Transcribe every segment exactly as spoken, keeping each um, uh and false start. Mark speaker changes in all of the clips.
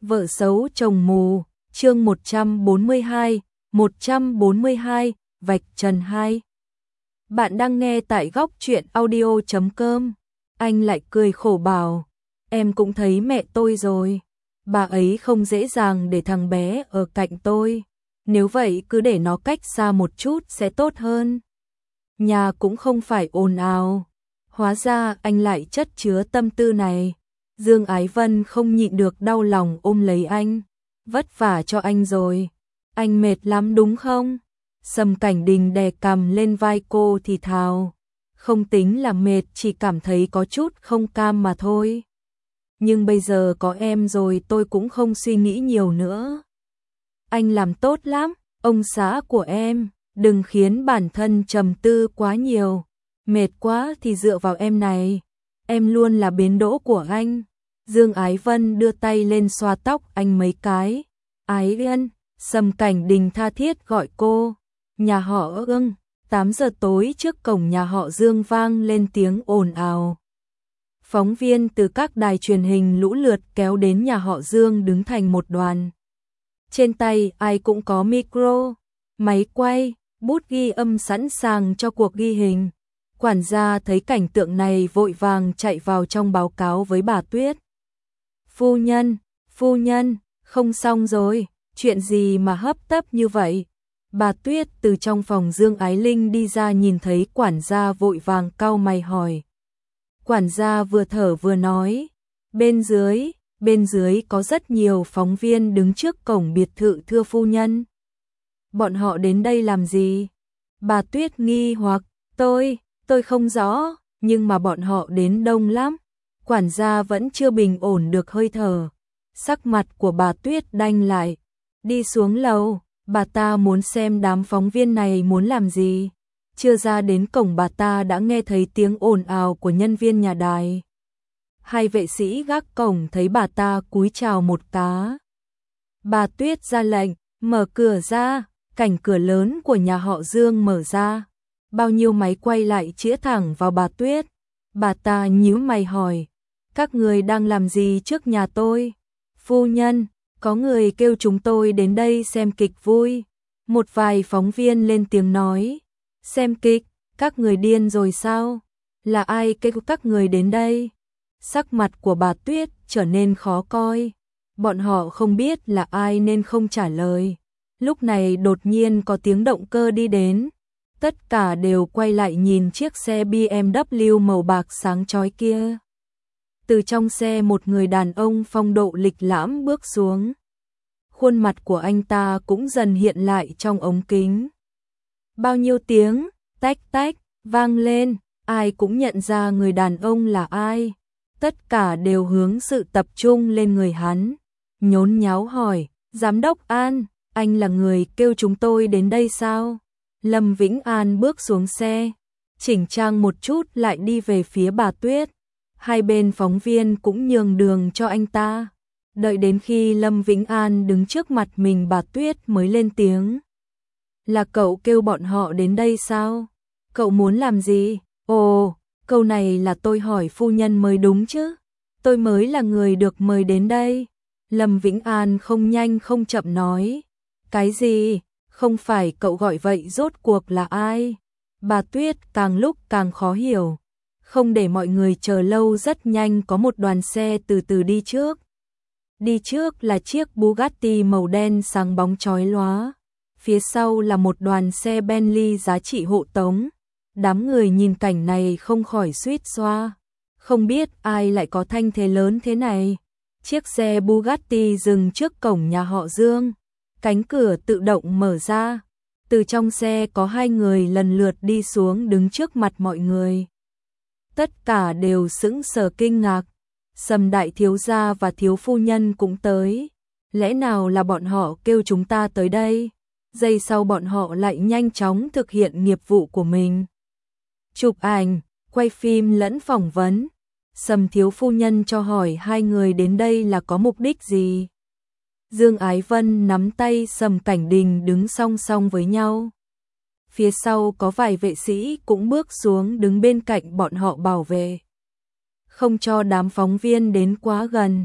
Speaker 1: Vợ xấu chồng mù, chương một trăm bốn mươi hai, một trăm bốn mươi hai, vạch trần hai. Bạn đang nghe tại góc truyện audio chấm com. Anh lại cười khổ bảo, em cũng thấy mẹ tôi rồi. Bà ấy không dễ dàng để thằng bé ở cạnh tôi. Nếu vậy cứ để nó cách xa một chút sẽ tốt hơn. Nhà cũng không phải ồn ào. Hóa ra anh lại chất chứa tâm tư này. Dương Ái Vân không nhịn được đau lòng ôm lấy anh. Vất vả cho anh rồi. Anh mệt lắm đúng không? Sầm Cảnh Đình đè cằm lên vai cô thì thào. Không tính là mệt, chỉ cảm thấy có chút không cam mà thôi. Nhưng bây giờ có em rồi tôi cũng không suy nghĩ nhiều nữa. Anh làm tốt lắm, ông xã của em. Đừng khiến bản thân trầm tư quá nhiều. Mệt quá thì dựa vào em này. Em luôn là bến đỗ của anh. Dương Ái Vân đưa tay lên xoa tóc anh mấy cái. Ái Vân, Sầm Cảnh Đình tha thiết gọi cô. Nhà họ Ưng, tám giờ tối trước cổng nhà họ Dương vang lên tiếng ồn ào. Phóng viên từ các đài truyền hình lũ lượt kéo đến nhà họ Dương đứng thành một đoàn. Trên tay ai cũng có micro, máy quay, bút ghi âm sẵn sàng cho cuộc ghi hình. Quản gia thấy cảnh tượng này vội vàng chạy vào trong báo cáo với bà Tuyết. Phu nhân, phu nhân, không xong rồi, chuyện gì mà hấp tấp như vậy? Bà Tuyết từ trong phòng Dương Ái Linh đi ra nhìn thấy quản gia vội vàng cau mày hỏi. Quản gia vừa thở vừa nói, bên dưới, bên dưới có rất nhiều phóng viên đứng trước cổng biệt thự thưa phu nhân. Bọn họ đến đây làm gì? Bà Tuyết nghi hoặc, tôi, tôi không rõ, nhưng mà bọn họ đến đông lắm. Quản gia vẫn chưa bình ổn được hơi thở. Sắc mặt của bà Tuyết đanh lại. Đi xuống lầu, bà ta muốn xem đám phóng viên này muốn làm gì. Chưa ra đến cổng bà ta đã nghe thấy tiếng ồn ào của nhân viên nhà đài. Hai vệ sĩ gác cổng thấy bà ta cúi chào một cá. Bà Tuyết ra lệnh, mở cửa ra, cảnh cửa lớn của nhà họ Dương mở ra. Bao nhiêu máy quay lại chĩa thẳng vào bà Tuyết. Bà ta nhíu mày hỏi, các người đang làm gì trước nhà tôi? Phu nhân, có người kêu chúng tôi đến đây xem kịch vui. Một vài phóng viên lên tiếng nói, xem kịch, các người điên rồi sao? Là ai kêu các người đến đây? Sắc mặt của bà Tuyết trở nên khó coi. Bọn họ không biết là ai nên không trả lời. Lúc này đột nhiên có tiếng động cơ đi đến. Tất cả đều quay lại nhìn chiếc xe bê em vê màu bạc sáng chói kia. Từ trong xe một người đàn ông phong độ lịch lãm bước xuống. Khuôn mặt của anh ta cũng dần hiện lại trong ống kính. Bao nhiêu tiếng, tách tách, vang lên, ai cũng nhận ra người đàn ông là ai. Tất cả đều hướng sự tập trung lên người hắn. Nhốn nháo hỏi, Giám đốc An, anh là người kêu chúng tôi đến đây sao? Lâm Vĩnh An bước xuống xe, chỉnh trang một chút lại đi về phía bà Tuyết. Hai bên phóng viên cũng nhường đường cho anh ta. Đợi đến khi Lâm Vĩnh An đứng trước mặt mình bà Tuyết mới lên tiếng. Là cậu kêu bọn họ đến đây sao? Cậu muốn làm gì? Ồ, câu này là tôi hỏi phu nhân mới đúng chứ. Tôi mới là người được mời đến đây. Lâm Vĩnh An không nhanh không chậm nói. Cái gì? Không phải cậu gọi vậy rốt cuộc là ai? Bà Tuyết càng lúc càng khó hiểu. Không để mọi người chờ lâu, rất nhanh có một đoàn xe từ từ đi trước. Đi trước là chiếc Bugatti màu đen sáng bóng chói lóa. Phía sau là một đoàn xe Bentley giá trị hộ tống. Đám người nhìn cảnh này không khỏi suýt xoa. Không biết ai lại có thanh thế lớn thế này. Chiếc xe Bugatti dừng trước cổng nhà họ Dương. Cánh cửa tự động mở ra. Từ trong xe có hai người lần lượt đi xuống đứng trước mặt mọi người. Tất cả đều sững sờ kinh ngạc. Sầm đại thiếu gia và thiếu phu nhân cũng tới. Lẽ nào là bọn họ kêu chúng ta tới đây? Giây sau bọn họ lại nhanh chóng thực hiện nghiệp vụ của mình. Chụp ảnh, quay phim lẫn phỏng vấn. Sầm thiếu phu nhân cho hỏi hai người đến đây là có mục đích gì? Dương Ái Vân nắm tay Sầm Cảnh Đình đứng song song với nhau. Phía sau có vài vệ sĩ cũng bước xuống đứng bên cạnh bọn họ bảo vệ. Không cho đám phóng viên đến quá gần.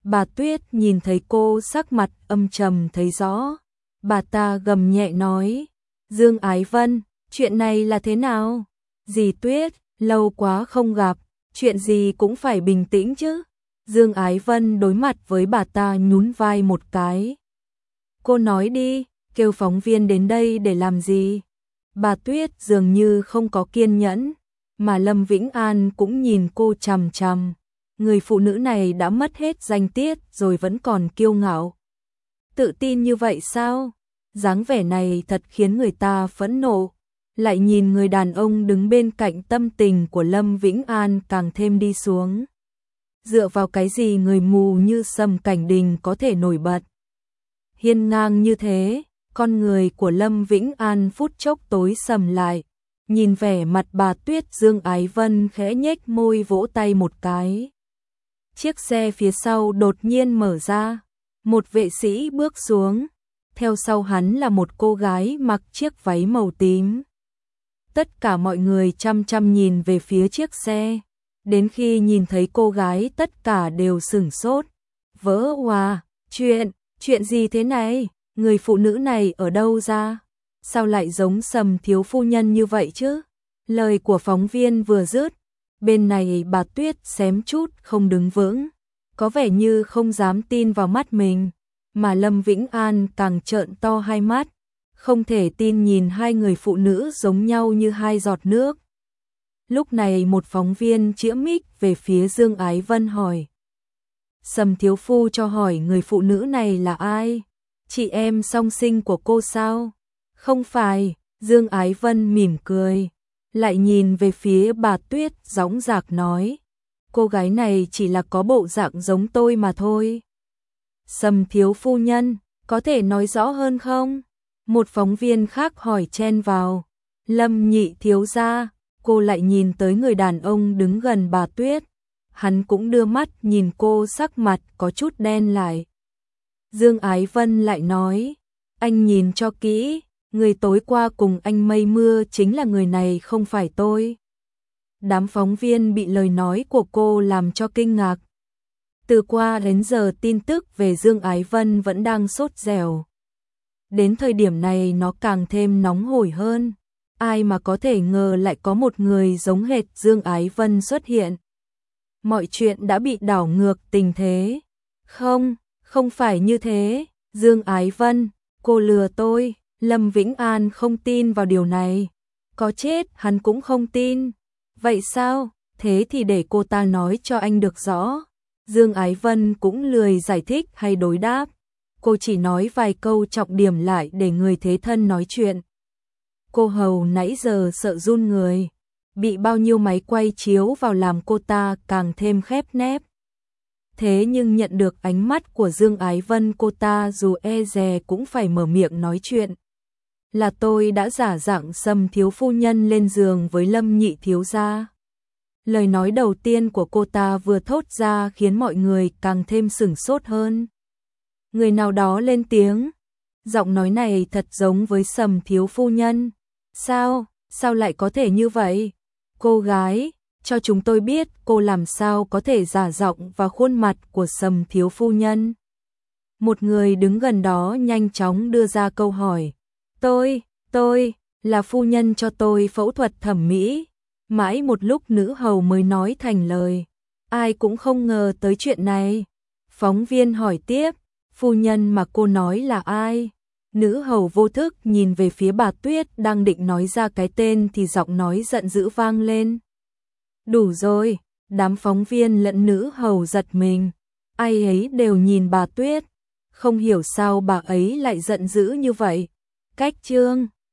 Speaker 1: Bà Tuyết nhìn thấy cô sắc mặt âm trầm thấy rõ. Bà ta gầm nhẹ nói, Dương Ái Vân, chuyện này là thế nào? Dì Tuyết, lâu quá không gặp, chuyện gì cũng phải bình tĩnh chứ. Dương Ái Vân đối mặt với bà ta nhún vai một cái. Cô nói đi, kêu phóng viên đến đây để làm gì? Bà Tuyết dường như không có kiên nhẫn, mà Lâm Vĩnh An cũng nhìn cô chằm chằm. Người phụ nữ này đã mất hết danh tiết rồi vẫn còn kiêu ngạo. Tự tin như vậy sao? Dáng vẻ này thật khiến người ta phẫn nộ. Lại nhìn người đàn ông đứng bên cạnh, tâm tình của Lâm Vĩnh An càng thêm đi xuống. Dựa vào cái gì người mù như Sầm Cảnh Đình có thể nổi bật? Hiên ngang như thế, con người của Lâm Vĩnh An phút chốc tối sầm lại. Nhìn vẻ mặt bà Tuyết, Dương Ái Vân khẽ nhếch môi vỗ tay một cái. Chiếc xe phía sau đột nhiên mở ra, một vệ sĩ bước xuống, theo sau hắn là một cô gái mặc chiếc váy màu tím. Tất cả mọi người chăm chăm nhìn về phía chiếc xe, đến khi nhìn thấy cô gái tất cả đều sửng sốt. Vỡ òa, chuyện, chuyện gì thế này, người phụ nữ này ở đâu ra? Sao lại giống Sầm thiếu phu nhân như vậy chứ? Lời của phóng viên vừa dứt, bên này bà Tuyết xém chút không đứng vững, có vẻ như không dám tin vào mắt mình, mà Lâm Vĩnh An càng trợn to hai mắt, không thể tin nhìn hai người phụ nữ giống nhau như hai giọt nước. Lúc này một phóng viên chĩa mic về phía Dương Ái Vân hỏi. Sầm thiếu phu cho hỏi người phụ nữ này là ai? Chị em song sinh của cô sao? Không phải, Dương Ái Vân mỉm cười, lại nhìn về phía bà Tuyết dõng dạc nói. Cô gái này chỉ là có bộ dạng giống tôi mà thôi. Sầm thiếu phu nhân, có thể nói rõ hơn không? Một phóng viên khác hỏi chen vào. Lâm nhị thiếu gia, cô lại nhìn tới người đàn ông đứng gần bà Tuyết. Hắn cũng đưa mắt nhìn cô, sắc mặt có chút đen lại. Dương Ái Vân lại nói, anh nhìn cho kỹ, người tối qua cùng anh mây mưa chính là người này, không phải tôi. Đám phóng viên bị lời nói của cô làm cho kinh ngạc. Từ qua đến giờ tin tức về Dương Ái Vân vẫn đang sốt dẻo. Đến thời điểm này nó càng thêm nóng hổi hơn. Ai mà có thể ngờ lại có một người giống hệt Dương Ái Vân xuất hiện. Mọi chuyện đã bị đảo ngược tình thế. Không, không phải như thế. Dương Ái Vân, cô lừa tôi. Lâm Vĩnh An không tin vào điều này. Có chết hắn cũng không tin. Vậy sao? Thế thì để cô ta nói cho anh được rõ. Dương Ái Vân cũng lười giải thích hay đối đáp. Cô chỉ nói vài câu trọng điểm lại để người thế thân nói chuyện. Cô hầu nãy giờ sợ run người. Bị bao nhiêu máy quay chiếu vào làm cô ta càng thêm khép nép. Thế nhưng nhận được ánh mắt của Dương Ái Vân, cô ta dù e dè cũng phải mở miệng nói chuyện. Là tôi đã giả dạng Sầm thiếu phu nhân lên giường với Lâm nhị thiếu gia. Lời nói đầu tiên của cô ta vừa thốt ra khiến mọi người càng thêm sửng sốt hơn. Người nào đó lên tiếng. Giọng nói này thật giống với Sầm thiếu phu nhân. Sao, sao lại có thể như vậy? Cô gái, cho chúng tôi biết cô làm sao có thể giả giọng và khuôn mặt của Sầm thiếu phu nhân. Một người đứng gần đó nhanh chóng đưa ra câu hỏi. Tôi, tôi, là phu nhân cho tôi phẫu thuật thẩm mỹ. Mãi một lúc nữ hầu mới nói thành lời. Ai cũng không ngờ tới chuyện này. Phóng viên hỏi tiếp, phu nhân mà cô nói là ai? Nữ hầu vô thức nhìn về phía bà Tuyết đang định nói ra cái tên thì giọng nói giận dữ vang lên. Đủ rồi, đám phóng viên lẫn nữ hầu giật mình. Ai ấy đều nhìn bà Tuyết. Không hiểu sao bà ấy lại giận dữ như vậy. Cách chương